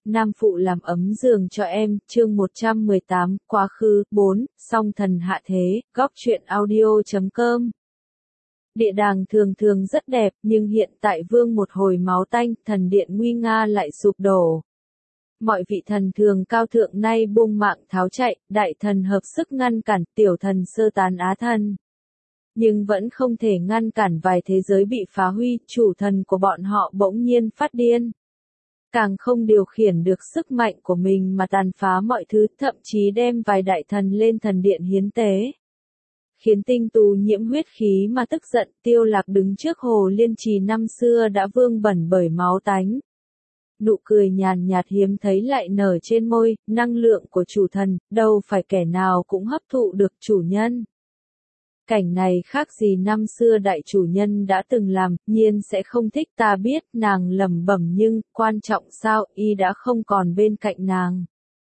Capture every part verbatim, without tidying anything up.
Nam phụ làm ấm giường cho em, chương một trăm mười tám, quá khứ, bốn, song thần hạ thế, góc truyện audio chấm com. Địa đàng thường thường rất đẹp, nhưng hiện tại vương một hồi máu tanh, thần điện nguy nga lại sụp đổ. Mọi vị thần thường cao thượng nay buông mạng tháo chạy, đại thần hợp sức ngăn cản, tiểu thần sơ tán á thân. Nhưng vẫn không thể ngăn cản vài thế giới bị phá huy, chủ thần của bọn họ bỗng nhiên phát điên. Càng không điều khiển được sức mạnh của mình mà tàn phá mọi thứ, thậm chí đem vài đại thần lên thần điện hiến tế. Khiến tinh tú nhiễm huyết khí mà tức giận, Tiêu Lạc đứng trước hồ liên trì năm xưa đã vương bẩn bởi máu tánh. Nụ cười nhàn nhạt hiếm thấy lại nở trên môi, năng lượng của chủ thần, đâu phải kẻ nào cũng hấp thụ được chủ nhân. Cảnh này khác gì năm xưa đại chủ nhân đã từng làm, nhiên sẽ không thích ta biết, nàng lẩm bẩm nhưng, quan trọng sao, y đã không còn bên cạnh nàng.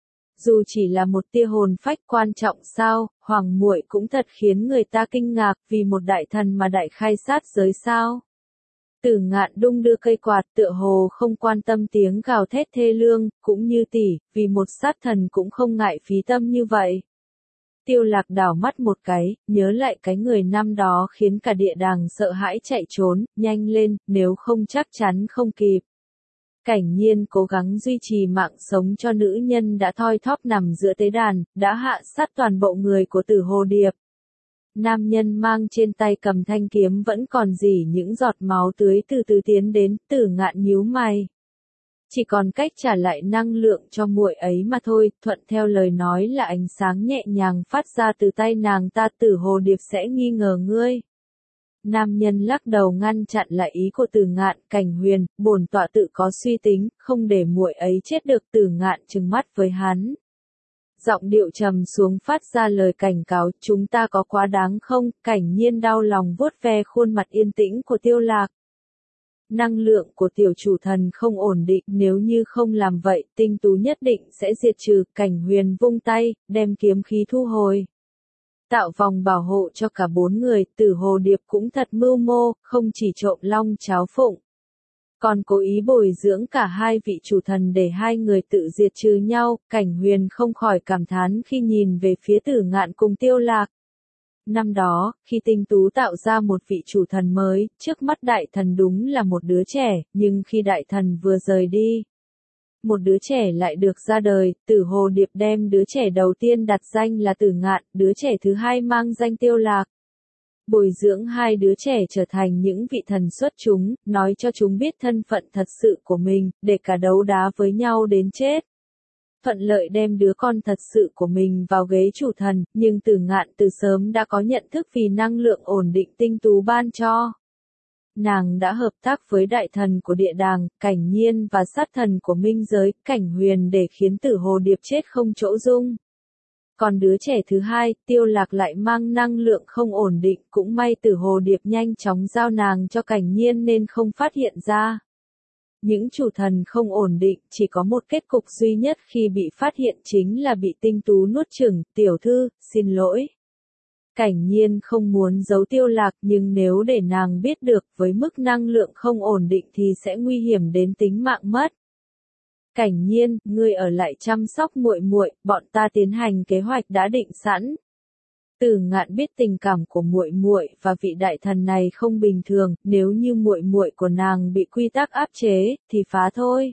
Dù chỉ là một tia hồn phách quan trọng sao, hoàng muội cũng thật khiến người ta kinh ngạc, vì một đại thần mà đại khai sát giới sao. Tử Ngạn đung đưa cây quạt tựa hồ không quan tâm tiếng gào thét thê lương, cũng như tỷ, vì một sát thần cũng không ngại phí tâm như vậy. Tiêu Lạc đảo mắt một cái, nhớ lại cái người năm đó khiến cả địa đàng sợ hãi chạy trốn, nhanh lên, nếu không chắc chắn không kịp. Cảnh Nhiên cố gắng duy trì mạng sống cho nữ nhân đã thoi thóp nằm giữa tế đàn, đã hạ sát toàn bộ người của Tử Hồ Điệp. Nam nhân mang trên tay cầm thanh kiếm vẫn còn rỉ những giọt máu tưới từ từ tiến đến, Tử Ngạn nhíu mày. Chỉ còn cách trả lại năng lượng cho muội ấy mà thôi, thuận theo lời nói là ánh sáng nhẹ nhàng phát ra từ tay nàng ta, Tử Hồ Điệp sẽ nghi ngờ ngươi. Nam nhân lắc đầu ngăn chặn lại ý của Tử Ngạn, Cảnh Huyền, bổn tọa tự có suy tính, không để muội ấy chết được. Tử Ngạn trừng mắt với hắn. Giọng điệu trầm xuống phát ra lời cảnh cáo, chúng ta có quá đáng không? Cảnh Nhiên đau lòng vuốt ve khuôn mặt yên tĩnh của Tiêu Lạc. Năng lượng của tiểu chủ thần không ổn định, nếu như không làm vậy, tinh tú nhất định sẽ diệt trừ. Cảnh Huyền vung tay, đem kiếm khí thu hồi. Tạo vòng bảo hộ cho cả bốn người, Tử Hồ Điệp cũng thật mưu mô, không chỉ trộm long cháo phụng. Còn cố ý bồi dưỡng cả hai vị chủ thần để hai người tự diệt trừ nhau, Cảnh Huyền không khỏi cảm thán khi nhìn về phía Tử Ngạn cùng Tiêu Lạc. Năm đó, khi tinh tú tạo ra một vị chủ thần mới, trước mắt đại thần đúng là một đứa trẻ, nhưng khi đại thần vừa rời đi, một đứa trẻ lại được ra đời. Tử Hồ Điệp đem đứa trẻ đầu tiên đặt danh là Tử Ngạn, đứa trẻ thứ hai mang danh Tiêu Lạc. Bồi dưỡng hai đứa trẻ trở thành những vị thần xuất chúng, nói cho chúng biết thân phận thật sự của mình, để cả đấu đá với nhau đến chết. Thuận lợi đem đứa con thật sự của mình vào ghế chủ thần, nhưng Tử Ngạn từ sớm đã có nhận thức vì năng lượng ổn định tinh tú ban cho. Nàng đã hợp tác với đại thần của địa đàng, Cảnh Nhiên và sát thần của minh giới, Cảnh Huyền để khiến Tử Hồ Điệp chết không chỗ dung. Còn đứa trẻ thứ hai, Tiêu Lạc lại mang năng lượng không ổn định, cũng may Tử Hồ Điệp nhanh chóng giao nàng cho Cảnh Nhiên nên không phát hiện ra. Những chủ thần không ổn định, chỉ có một kết cục duy nhất khi bị phát hiện chính là bị tinh tú nuốt chửng. Tiểu thư, xin lỗi. Cảnh Nhiên không muốn giấu Tiêu Lạc, nhưng nếu để nàng biết được với mức năng lượng không ổn định thì sẽ nguy hiểm đến tính mạng mất. Cảnh Nhiên, ngươi ở lại chăm sóc muội muội, bọn ta tiến hành kế hoạch đã định sẵn. Tử Ngạn biết tình cảm của muội muội và vị đại thần này không bình thường, nếu như muội muội của nàng bị quy tắc áp chế, thì phá thôi.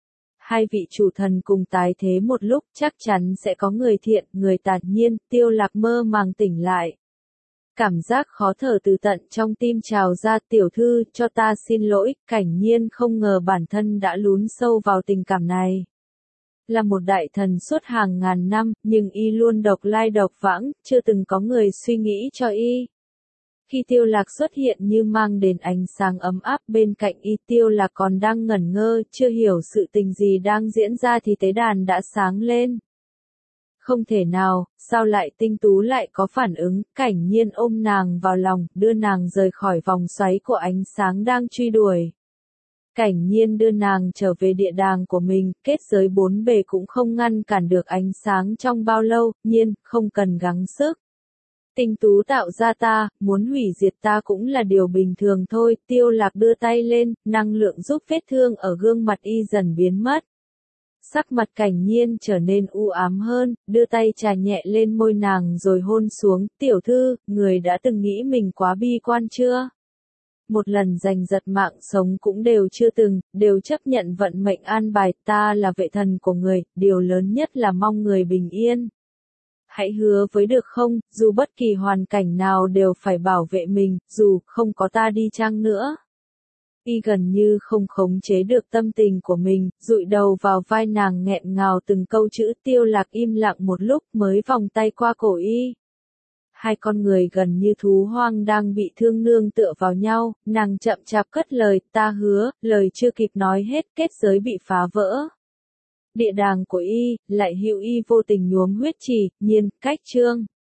Hai vị chủ thần cùng tái thế một lúc, chắc chắn sẽ có người thiện, người tà. Nhiên. Tiêu Lạc mơ màng tỉnh lại. Cảm giác khó thở từ tận trong tim trào ra. Tiểu thư, cho ta xin lỗi. Cảnh Nhiên không ngờ bản thân đã lún sâu vào tình cảm này. Là một đại thần suốt hàng ngàn năm, nhưng y luôn độc lai độc vãng, chưa từng có người suy nghĩ cho y. Khi Tiêu Lạc xuất hiện như mang đến ánh sáng ấm áp bên cạnh y, Tiêu Lạc còn đang ngẩn ngơ, chưa hiểu sự tình gì đang diễn ra thì tế đàn đã sáng lên. Không thể nào, sao lại tinh tú lại có phản ứng? Cảnh Nhiên ôm nàng vào lòng, đưa nàng rời khỏi vòng xoáy của ánh sáng đang truy đuổi. Cảnh Nhiên đưa nàng trở về địa đàng của mình, kết giới bốn bề cũng không ngăn cản được ánh sáng trong bao lâu. Nhiên, không cần gắng sức. Tinh tú tạo ra ta, muốn hủy diệt ta cũng là điều bình thường thôi. Tiêu Lạc đưa tay lên, năng lượng giúp vết thương ở gương mặt y dần biến mất. Sắc mặt Cảnh Nhiên trở nên u ám hơn, đưa tay chà nhẹ lên môi nàng rồi hôn xuống, tiểu thư, người đã từng nghĩ mình quá bi quan chưa? Một lần giành giật mạng sống cũng đều chưa từng, đều chấp nhận vận mệnh an bài, ta là vệ thần của người, điều lớn nhất là mong người bình yên. Hãy hứa với được không, dù bất kỳ hoàn cảnh nào đều phải bảo vệ mình, dù không có ta đi chăng nữa. Y gần như không khống chế được tâm tình của mình, dụi đầu vào vai nàng nghẹn ngào từng câu chữ. Tiêu Lạc im lặng một lúc mới vòng tay qua cổ Y. Hai con người gần như thú hoang đang bị thương nương tựa vào nhau, nàng chậm chạp cất lời, ta hứa, lời chưa kịp nói hết, kết giới bị phá vỡ. Địa đàng của Y, lại hữu Y vô tình nhuốm huyết chỉ, nhiên, cách trương.